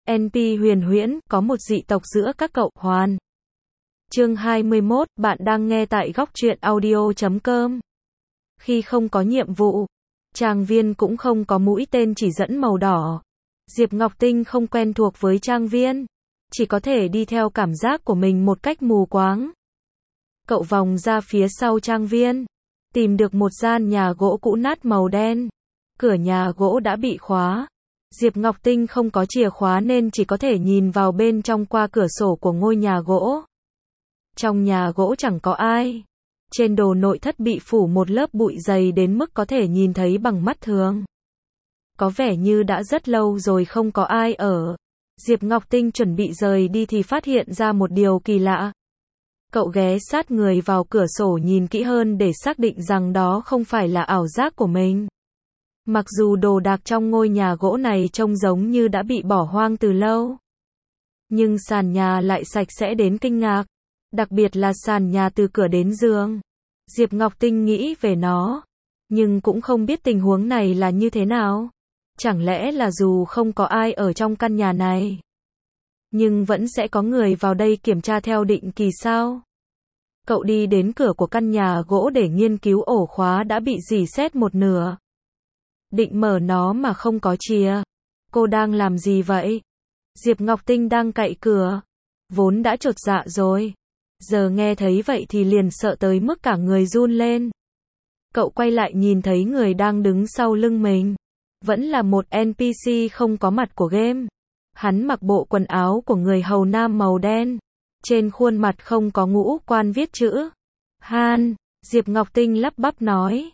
NP huyền huyễn, có một dị tộc giữa các cậu, hoàn. Chương 21, bạn đang nghe tại góc truyện audio.com. Khi không có nhiệm vụ, trang viên cũng không có mũi tên chỉ dẫn màu đỏ. Diệp Ngọc Tinh không quen thuộc với trang viên, chỉ có thể đi theo cảm giác của mình một cách mù quáng. Cậu vòng ra phía sau trang viên, tìm được một gian nhà gỗ cũ nát màu đen. Cửa nhà gỗ đã bị khóa. Diệp Ngọc Tinh không có chìa khóa nên chỉ có thể nhìn vào bên trong qua cửa sổ của ngôi nhà gỗ. Trong nhà gỗ chẳng có ai. Trên đồ nội thất bị phủ một lớp bụi dày đến mức có thể nhìn thấy bằng mắt thường. Có vẻ như đã rất lâu rồi không có ai ở. Diệp Ngọc Tinh chuẩn bị rời đi thì phát hiện ra một điều kỳ lạ. Cậu ghé sát người vào cửa sổ nhìn kỹ hơn để xác định rằng đó không phải là ảo giác của mình. Mặc dù đồ đạc trong ngôi nhà gỗ này trông giống như đã bị bỏ hoang từ lâu, nhưng sàn nhà lại sạch sẽ đến kinh ngạc. Đặc biệt là sàn nhà từ cửa đến giường. Diệp Ngọc Tinh nghĩ về nó, nhưng cũng không biết tình huống này là như thế nào. Chẳng lẽ là dù không có ai ở trong căn nhà này, nhưng vẫn sẽ có người vào đây kiểm tra theo định kỳ sao? Cậu đi đến cửa của căn nhà gỗ để nghiên cứu ổ khóa đã bị rỉ sét một nửa. Định mở nó mà không có chìa. Cô đang làm gì vậy? Diệp Ngọc Tinh đang cạy cửa. Vốn đã chột dạ rồi, giờ nghe thấy vậy thì liền sợ tới mức cả người run lên. Cậu quay lại nhìn thấy người đang đứng sau lưng mình. Vẫn là một NPC không có mặt của game. Hắn mặc bộ quần áo của người hầu nam màu đen. Trên khuôn mặt không có ngũ quan viết chữ Han. Diệp Ngọc Tinh lắp bắp nói.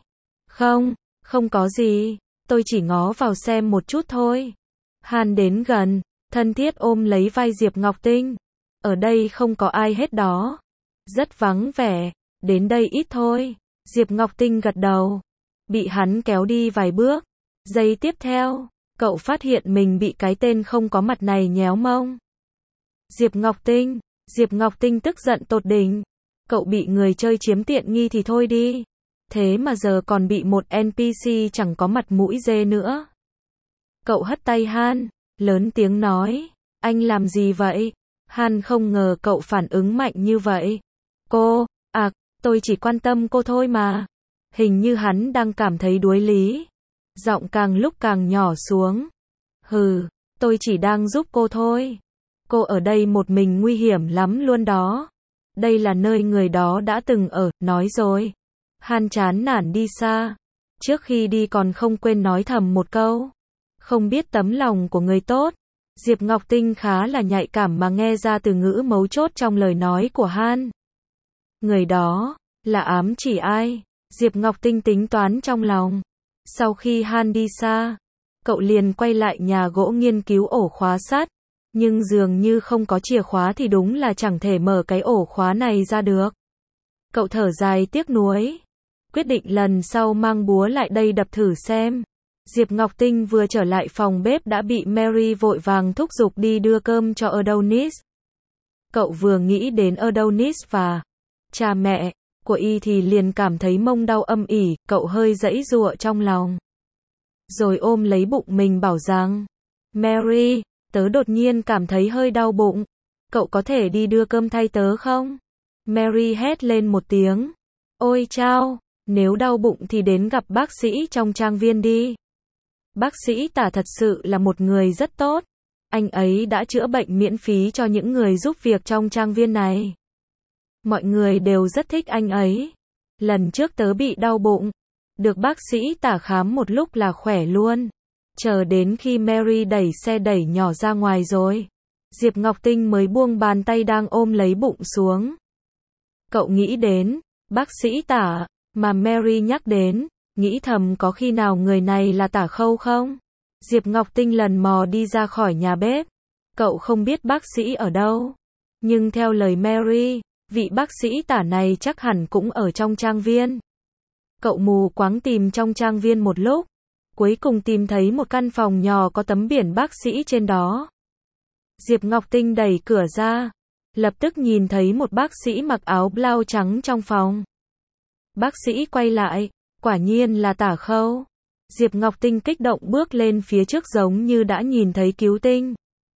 Không có gì. Tôi chỉ ngó vào xem một chút thôi. Han đến gần, thân thiết ôm lấy vai Diệp Ngọc Tinh. Ở đây không có ai hết đó. Rất vắng vẻ, đến đây ít thôi. Diệp Ngọc Tinh gật đầu. Bị hắn kéo đi vài bước. Giây tiếp theo, cậu phát hiện mình bị cái tên không có mặt này nhéo mông. Diệp Ngọc Tinh tức giận tột đỉnh. Cậu bị người chơi chiếm tiện nghi thì thôi đi. Thế mà giờ còn bị một NPC chẳng có mặt mũi dê nữa. Cậu hất tay Han, lớn tiếng nói. Anh làm gì vậy? Han không ngờ cậu phản ứng mạnh như vậy. Tôi chỉ quan tâm cô thôi mà. Hình như hắn đang cảm thấy đuối lý. Giọng càng lúc càng nhỏ xuống. Tôi chỉ đang giúp cô thôi. Cô ở đây một mình nguy hiểm lắm luôn đó. Đây là nơi người đó đã từng ở, nói rồi. Han chán nản đi xa. Trước khi đi còn không quên nói thầm một câu. Không biết tấm lòng của người tốt. Diệp Ngọc Tinh khá là nhạy cảm mà nghe ra từ ngữ mấu chốt trong lời nói của Han. Người đó là ám chỉ ai? Diệp Ngọc Tinh tính toán trong lòng. Sau khi Han đi xa, cậu liền quay lại nhà gỗ nghiên cứu ổ khóa sắt. Nhưng dường như không có chìa khóa thì đúng là chẳng thể mở cái ổ khóa này ra được. Cậu thở dài tiếc nuối. Quyết định lần sau mang búa lại đây đập thử xem. Diệp Ngọc Tinh vừa trở lại phòng bếp đã bị Mary vội vàng thúc giục đi đưa cơm cho Adonis. Cậu vừa nghĩ đến Adonis và cha mẹ của y thì liền cảm thấy mông đau âm ỉ, cậu hơi giãy giụa trong lòng. Rồi ôm lấy bụng mình bảo rằng, Mary, tớ đột nhiên cảm thấy hơi đau bụng. Cậu có thể đi đưa cơm thay tớ không? Mary hét lên một tiếng. Ôi chao, nếu đau bụng thì đến gặp bác sĩ trong trang viên đi. Bác sĩ Tả thật sự là một người rất tốt. Anh ấy đã chữa bệnh miễn phí cho những người giúp việc trong trang viên này. Mọi người đều rất thích anh ấy. Lần trước tớ bị đau bụng, được bác sĩ Tả khám một lúc là khỏe luôn. Chờ đến khi Mary đẩy xe đẩy nhỏ ra ngoài rồi, Diệp Ngọc Tinh mới buông bàn tay đang ôm lấy bụng xuống. Cậu nghĩ đến bác sĩ Tả mà Mary nhắc đến, nghĩ thầm có khi nào người này là Tả Khâu không? Diệp Ngọc Tinh lần mò đi ra khỏi nhà bếp. Cậu không biết bác sĩ ở đâu, nhưng theo lời Mary, vị bác sĩ Tả này chắc hẳn cũng ở trong trang viên. Cậu mù quáng tìm trong trang viên một lúc, cuối cùng tìm thấy một căn phòng nhỏ có tấm biển bác sĩ trên đó. Diệp Ngọc Tinh đẩy cửa ra, lập tức nhìn thấy một bác sĩ mặc áo blau trắng trong phòng. Bác sĩ quay lại, quả nhiên là Tả Khâu. Diệp Ngọc Tinh kích động bước lên phía trước giống như đã nhìn thấy cứu tinh.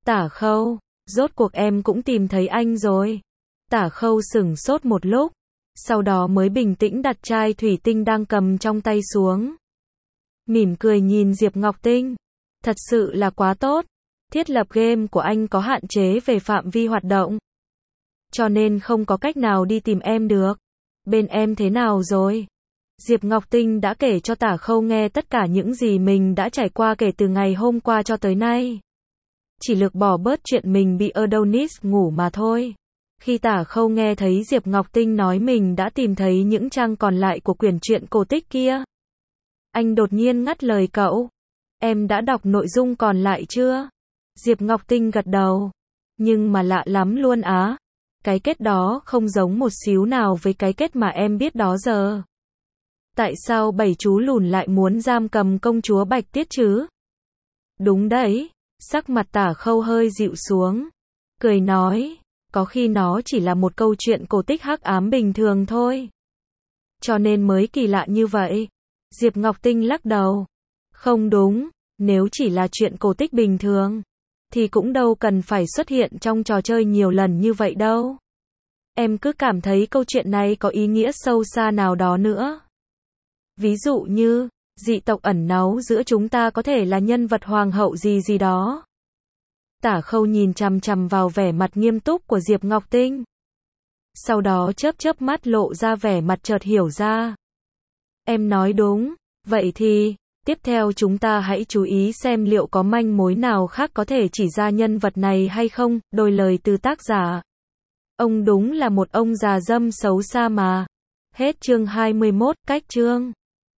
Tả Khâu, rốt cuộc em cũng tìm thấy anh rồi. Tả Khâu sửng sốt một lúc, sau đó mới bình tĩnh đặt chai thủy tinh đang cầm trong tay xuống. Mỉm cười nhìn Diệp Ngọc Tinh. Thật sự là quá tốt. Thiết lập game của anh có hạn chế về phạm vi hoạt động, cho nên không có cách nào đi tìm em được. Bên em thế nào rồi? Diệp Ngọc Tinh đã kể cho Tả Khâu nghe tất cả những gì mình đã trải qua kể từ ngày hôm qua cho tới nay. Chỉ lược bỏ bớt chuyện mình bị Adonis ngủ mà thôi. Khi Tả Khâu nghe thấy Diệp Ngọc Tinh nói mình đã tìm thấy những trang còn lại của quyển truyện cổ tích kia, anh đột nhiên ngắt lời cậu. Em đã đọc nội dung còn lại chưa? Diệp Ngọc Tinh gật đầu. Nhưng mà lạ lắm luôn á. Cái kết đó không giống một xíu nào với cái kết mà em biết đó giờ. Tại sao bảy chú lùn lại muốn giam cầm công chúa Bạch Tiết chứ? Đúng đấy. Sắc mặt Tả Khâu hơi dịu xuống. Cười nói, có khi nó chỉ là một câu chuyện cổ tích hắc ám bình thường thôi. Cho nên mới kỳ lạ như vậy. Diệp Ngọc Tinh lắc đầu. Không đúng, nếu chỉ là chuyện cổ tích bình thường, thì cũng đâu cần phải xuất hiện trong trò chơi nhiều lần như vậy đâu. Em cứ cảm thấy câu chuyện này có ý nghĩa sâu xa nào đó nữa. Ví dụ như, dị tộc ẩn náu giữa chúng ta có thể là nhân vật hoàng hậu gì gì đó. Tả Khâu nhìn chằm chằm vào vẻ mặt nghiêm túc của Diệp Ngọc Tinh. Sau đó chớp chớp mắt lộ ra vẻ mặt chợt hiểu ra. Em nói đúng, vậy thì, tiếp theo chúng ta hãy chú ý xem liệu có manh mối nào khác có thể chỉ ra nhân vật này hay không, đôi lời từ tác giả. Ông đúng là một ông già dâm xấu xa mà. Hết chương 21, cách chương.